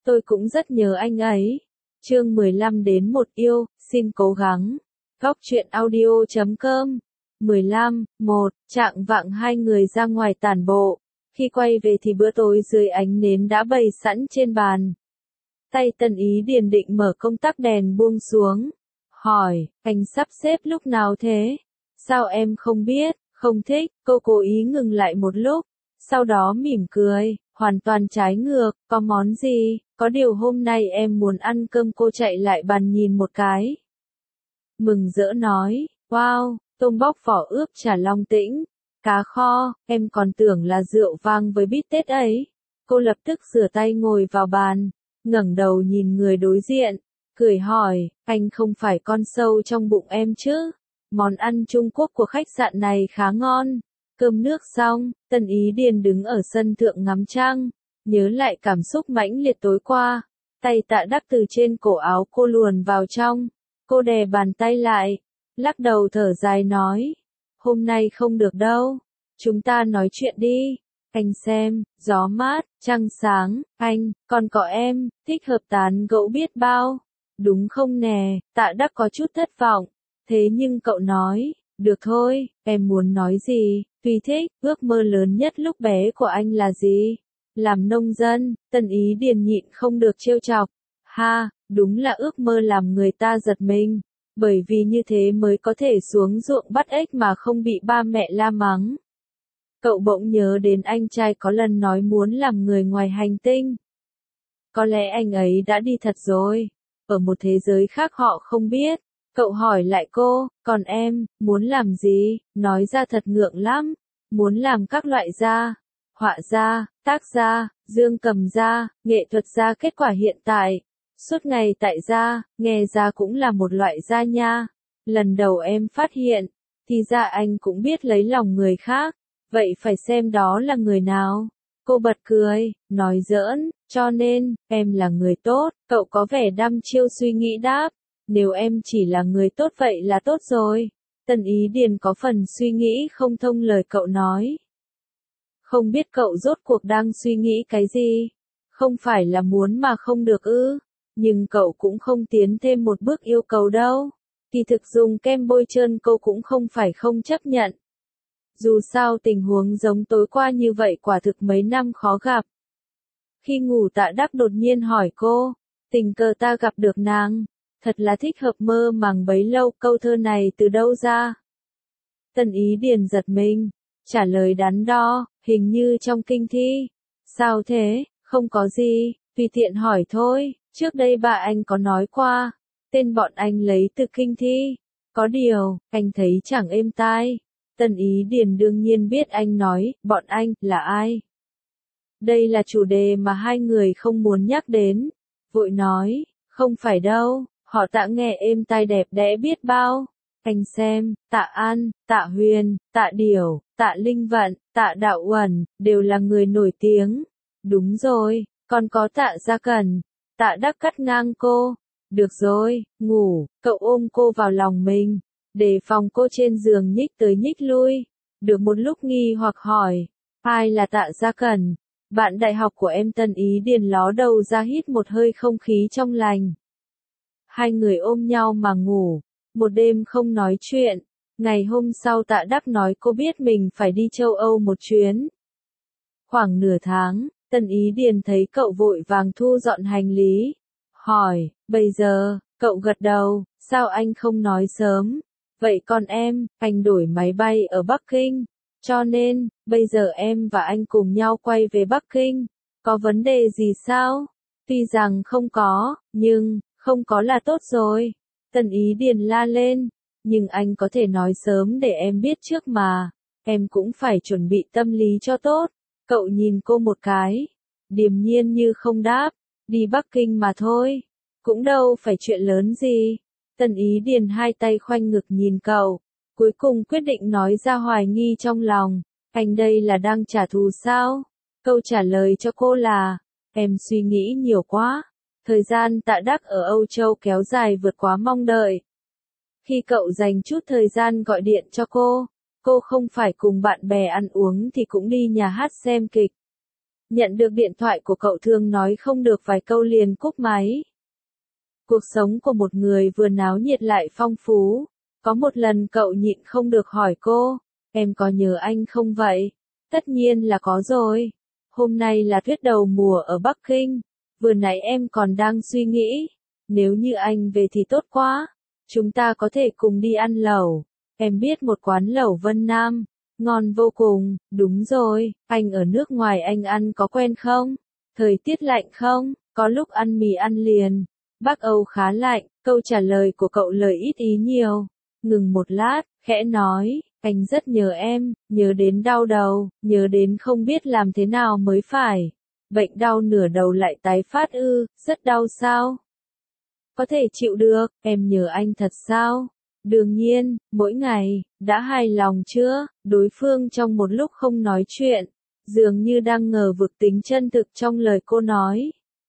tôi cũng rất nhớ anh ấy. Chương 15 đến 1 yêu, xin cố gắng. Góc truyện audio.com 15:1, Chạng vạng hai người ra ngoài tản bộ. Khi quay về thì bữa tối dưới ánh nến đã bày sẵn trên bàn. Tay Tần Ý Điền định mở công tắc đèn buông xuống. Hỏi, anh sắp xếp lúc nào thế? Sao em không biết, không thích, cô cố ý ngừng lại một lúc. Sau đó mỉm cười, hoàn toàn trái ngược, có món gì, có điều hôm nay em muốn ăn cơm. Cô chạy lại bàn nhìn một cái. Mừng rỡ nói, wow, tôm bóc vỏ ướp chả Long Tĩnh, cá kho, em còn tưởng là rượu vang với bít tết ấy. Cô lập tức rửa tay ngồi vào bàn, ngẩng đầu nhìn người đối diện, cười hỏi, anh không phải con sâu trong bụng em chứ? Món ăn Trung Quốc của khách sạn này khá ngon. Cơm nước xong, Tần Ý Điền đứng ở sân thượng ngắm trăng, nhớ lại cảm xúc mãnh liệt tối qua. Tay Tạ Đắc từ trên cổ áo cô luồn vào trong. Cô đè bàn tay lại, lắc đầu thở dài nói, hôm nay không được đâu, chúng ta nói chuyện đi. Anh xem, gió mát, trăng sáng, anh, còn có em, thích hợp tán gẫu biết bao. Đúng không nè? Tạ Đắc có chút thất vọng. Thế nhưng cậu nói, được thôi, em muốn nói gì, tùy thích. Ước mơ lớn nhất lúc bé của anh là gì? Làm nông dân. Tần Ý Điền nhịn không được trêu chọc. Ha, đúng là ước mơ làm người ta giật mình, bởi vì như thế mới có thể xuống ruộng bắt ếch mà không bị ba mẹ la mắng. Cậu bỗng nhớ đến anh trai có lần nói muốn làm người ngoài hành tinh. Có lẽ anh ấy đã đi thật rồi, ở một thế giới khác họ không biết. Cậu hỏi lại cô, còn em, muốn làm gì? Nói ra thật ngượng lắm. Muốn làm các loại gia, họa gia, tác gia, dương cầm gia, nghệ thuật gia. Kết quả hiện tại, suốt ngày tại gia, nghe ra cũng là một loại gia nha. Lần đầu em phát hiện, thì ra anh cũng biết lấy lòng người khác. Vậy phải xem đó là người nào. Cô bật cười, nói giỡn, cho nên, em là người tốt. Cậu có vẻ đăm chiêu suy nghĩ đáp. Nếu em chỉ là người tốt vậy là tốt rồi. Tần Ý Điền có phần suy nghĩ không thông lời cậu nói. Không biết cậu rốt cuộc đang suy nghĩ cái gì? Không phải là muốn mà không được ư? Nhưng cậu cũng không tiến thêm một bước yêu cầu đâu. Kỳ thực dùng kem bôi trơn cô cũng không phải không chấp nhận. Dù sao tình huống giống tối qua như vậy quả thực mấy năm khó gặp. Khi ngủ Tạ Đắc đột nhiên hỏi cô, tình cờ ta gặp được nàng, thật là thích hợp mơ màng bấy lâu. Câu thơ này từ đâu ra? Tần Ý Điền giật mình, trả lời đắn đo, hình như trong kinh thi. Sao thế? Không có gì, tùy tiện hỏi thôi. Trước đây bà anh có nói qua, tên bọn anh lấy từ kinh thi. Có điều, anh thấy chẳng êm tai. Tần Ý Điền đương nhiên biết anh nói, bọn anh, là ai. Đây là chủ đề mà hai người không muốn nhắc đến. Vội nói, không phải đâu, họ Tạ nghe êm tai đẹp đẽ biết bao. Anh xem, Tạ An, Tạ Huyền, Tạ Điểu, Tạ Linh Vận, Tạ Đạo Uẩn, đều là người nổi tiếng. Đúng rồi, còn có Tạ Gia Cẩn. Tạ Đắc cắt ngang cô. Được rồi, ngủ. Cậu ôm cô vào lòng mình, đề phòng cô trên giường nhích tới nhích lui. Được một lúc nghi hoặc hỏi, ai là Tạ Gia Cẩn? Bạn đại học của em. Tần Ý Điền ló đầu ra hít một hơi không khí trong lành. Hai người ôm nhau mà ngủ, một đêm không nói chuyện. Ngày hôm sau Tạ Đắc nói cô biết mình phải đi châu Âu một chuyến. Khoảng nửa tháng, Tần Ý Điền thấy cậu vội vàng thu dọn hành lý. Hỏi, bây giờ, cậu gật đầu, sao anh không nói sớm? Vậy còn em, anh đổi máy bay ở Bắc Kinh. Cho nên, bây giờ em và anh cùng nhau quay về Bắc Kinh. Có vấn đề gì sao? Tuy rằng không có, nhưng, không có là tốt rồi. Tần Ý Điền la lên. Nhưng anh có thể nói sớm để em biết trước mà. Em cũng phải chuẩn bị tâm lý cho tốt. Cậu nhìn cô một cái. Điềm nhiên như không đáp. Đi Bắc Kinh mà thôi. Cũng đâu phải chuyện lớn gì. Tần Ý Điền hai tay khoanh ngực nhìn cậu. Cuối cùng quyết định nói ra hoài nghi trong lòng. Anh đây là đang trả thù sao? Câu trả lời cho cô là, em suy nghĩ nhiều quá. Thời gian Tạ Đắc ở Âu Châu kéo dài vượt quá mong đợi. Khi cậu dành chút thời gian gọi điện cho cô không phải cùng bạn bè ăn uống thì cũng đi nhà hát xem kịch. Nhận được điện thoại của cậu thường nói không được vài câu liền cúp máy. Cuộc sống của một người vừa náo nhiệt lại phong phú. Có một lần cậu nhịn không được hỏi cô, em có nhớ anh không vậy? Tất nhiên là có rồi. Hôm nay là tuyết đầu mùa ở Bắc Kinh. Vừa nãy em còn đang suy nghĩ, nếu như anh về thì tốt quá. Chúng ta có thể cùng đi ăn lẩu. Em biết một quán lẩu Vân Nam. Ngon vô cùng, đúng rồi, anh ở nước ngoài anh ăn có quen không? Thời tiết lạnh không? Có lúc ăn mì ăn liền. Bắc Âu khá lạnh, câu trả lời của cậu lời ít ý nhiều. Ngừng một lát, khẽ nói, anh rất nhớ em, nhớ đến đau đầu, nhớ đến không biết làm thế nào mới phải. Bệnh đau nửa đầu lại tái phát ư, rất đau sao? Có thể chịu được, em nhớ anh thật sao? Đương nhiên, mỗi ngày, đã hài lòng chưa? Đối phương trong một lúc không nói chuyện, dường như đang ngờ vực tính chân thực trong lời cô nói.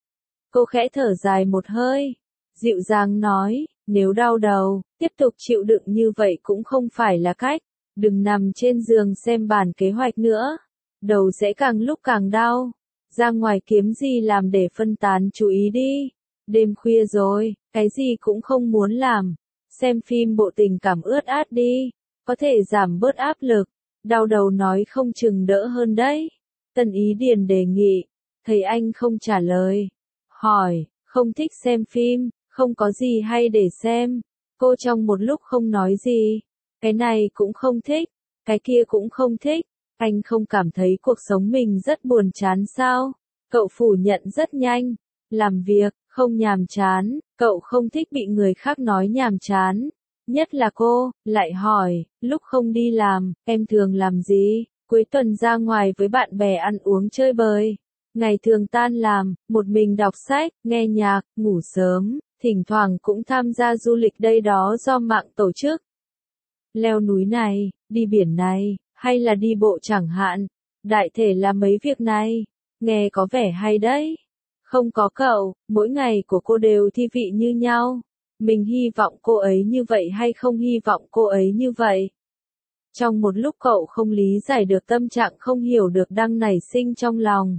Cô khẽ thở dài một hơi, dịu dàng nói, nếu đau đầu, tiếp tục chịu đựng như vậy cũng không phải là cách. Đừng nằm trên giường xem bản kế hoạch nữa. Đầu sẽ càng lúc càng đau. Ra ngoài kiếm gì làm để phân tán chú ý đi. Đêm khuya rồi, cái gì cũng không muốn làm. Xem phim bộ tình cảm ướt át đi. Có thể giảm bớt áp lực. Đau đầu nói không chừng đỡ hơn đấy. Tân Ý Điền đề nghị. Thấy anh không trả lời. Hỏi, không thích xem phim, không có gì hay để xem. Cô trong một lúc không nói gì. Cái này cũng không thích, cái kia cũng không thích. Anh không cảm thấy cuộc sống mình rất buồn chán sao? Cậu phủ nhận rất nhanh. Làm việc, không nhàm chán, cậu không thích bị người khác nói nhàm chán. Nhất là cô, lại hỏi, lúc không đi làm, em thường làm gì? Cuối tuần ra ngoài với bạn bè ăn uống chơi bời. Ngày thường tan làm, một mình đọc sách, nghe nhạc, ngủ sớm, thỉnh thoảng cũng tham gia du lịch đây đó do mạng tổ chức. Leo núi này, đi biển này, hay là đi bộ chẳng hạn. Đại thể là mấy việc này. Nghe có vẻ hay đấy. Không có cậu, mỗi ngày của cô đều thi vị như nhau. Mình hy vọng cô ấy như vậy hay không hy vọng cô ấy như vậy. Trong một lúc cậu không lý giải được tâm trạng không hiểu được đang nảy sinh trong lòng.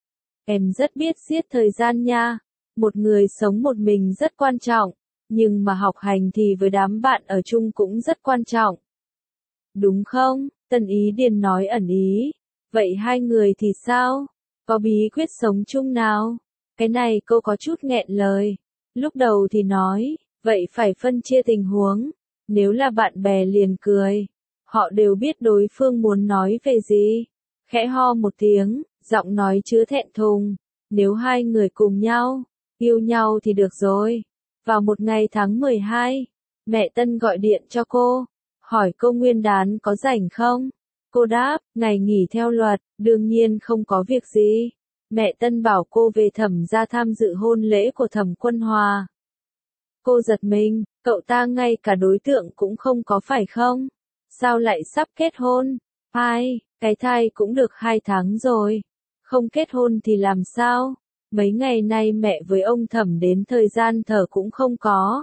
Em rất biết giết thời gian nha. Một người sống một mình rất quan trọng. Nhưng mà học hành thì với đám bạn ở chung cũng rất quan trọng. Đúng không? Tân Ý Điền nói ẩn ý. Vậy hai người thì sao? Có bí quyết sống chung nào? Cái này cô có chút nghẹn lời. Lúc đầu thì nói, vậy phải phân chia tình huống. Nếu là bạn bè liền cười. Họ đều biết đối phương muốn nói về gì. Khẽ ho một tiếng, giọng nói chứa thẹn thùng. Nếu hai người cùng nhau, yêu nhau thì được rồi. Vào một ngày tháng 12, mẹ Tân gọi điện cho cô, hỏi cô Nguyên đán có rảnh không? Cô đáp, ngày nghỉ theo luật, đương nhiên không có việc gì. Mẹ Tân bảo cô về Thẩm gia tham dự hôn lễ của Thẩm Quân Hòa. Cô giật mình, cậu ta ngay cả đối tượng cũng không có phải không? Sao lại sắp kết hôn? Ai, cái thai cũng được 2 tháng rồi. Không kết hôn thì làm sao? Mấy ngày nay mẹ với ông Thẩm đến thời gian thở cũng không có.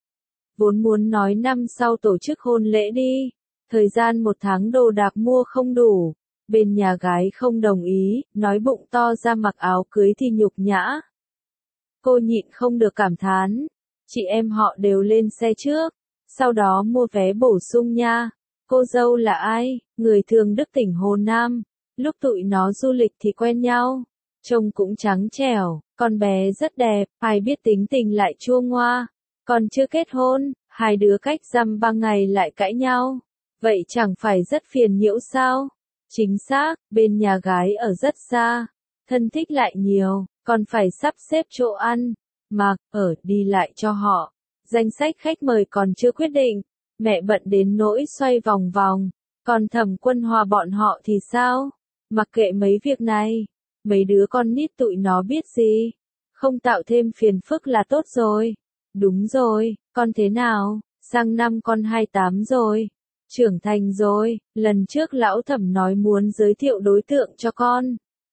Vốn muốn nói năm sau tổ chức hôn lễ đi. Thời gian 1 tháng đồ đạc mua không đủ. Bên nhà gái không đồng ý, nói bụng to ra mặc áo cưới thì nhục nhã. Cô nhịn không được cảm thán. Chị em họ đều lên xe trước. Sau đó mua vé bổ sung nha. Cô dâu là ai? Người thường Đức tỉnh Hồ Nam. Lúc tụi nó du lịch thì quen nhau. Trông cũng trắng trẻo, con bé rất đẹp, ai biết tính tình lại chua ngoa. Còn chưa kết hôn, hai đứa cách dăm 3 ngày lại cãi nhau. Vậy chẳng phải rất phiền nhiễu sao? Chính xác, bên nhà gái ở rất xa. Thân thích lại nhiều, còn phải sắp xếp chỗ ăn. Mặc, ở, đi lại cho họ. Danh sách khách mời còn chưa quyết định. Mẹ bận đến nỗi xoay vòng vòng. Còn Thẩm Quân Hòa bọn họ thì sao? Mặc kệ mấy việc này. Mấy đứa con nít tụi nó biết gì. Không tạo thêm phiền phức là tốt rồi. Đúng rồi, con thế nào? Sang năm con 28 rồi. Trưởng thành rồi, lần trước lão Thẩm nói muốn giới thiệu đối tượng cho con.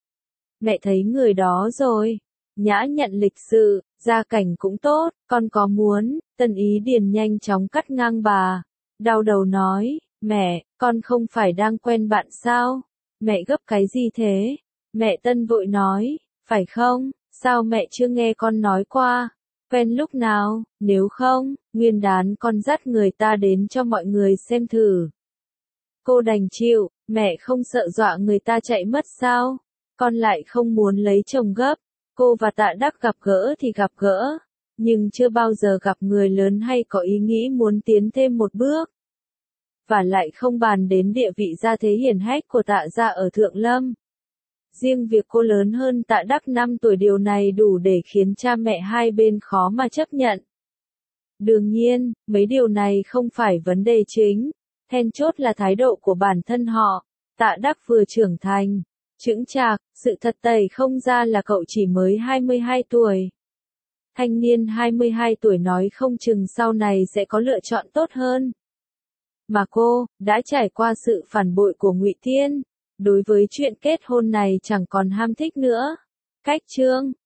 Mẹ thấy người đó rồi. Nhã nhặn lịch sự, gia cảnh cũng tốt, con có muốn. Tân Ý Điền nhanh chóng cắt ngang bà. Đau đầu nói, mẹ, con không phải đang quen bạn sao? Mẹ gấp cái gì thế? Mẹ Tân vội nói, phải không, sao mẹ chưa nghe con nói qua, quen lúc nào, nếu không, nguyên đán con dắt người ta đến cho mọi người xem thử. Cô đành chịu, mẹ không sợ dọa người ta chạy mất sao, con lại không muốn lấy chồng gấp. Cô và Tạ Đắc gặp gỡ thì gặp gỡ, nhưng chưa bao giờ gặp người lớn hay có ý nghĩ muốn tiến thêm một bước. Và lại không bàn đến địa vị gia thế hiển hách của Tạ gia ở Thượng Lâm. Riêng việc cô lớn hơn Tạ Đắc 5 tuổi điều này đủ để khiến cha mẹ hai bên khó mà chấp nhận. Đương nhiên, mấy điều này không phải vấn đề chính, then chốt là thái độ của bản thân họ. Tạ Đắc vừa trưởng thành, chững chạc, sự thật tẩy không ra là cậu chỉ mới 22 tuổi. Thanh niên 22 tuổi nói không chừng sau này sẽ có lựa chọn tốt hơn. Mà cô, đã trải qua sự phản bội của Ngụy Thiên, đối với chuyện kết hôn này chẳng còn ham thích nữa. Cách chương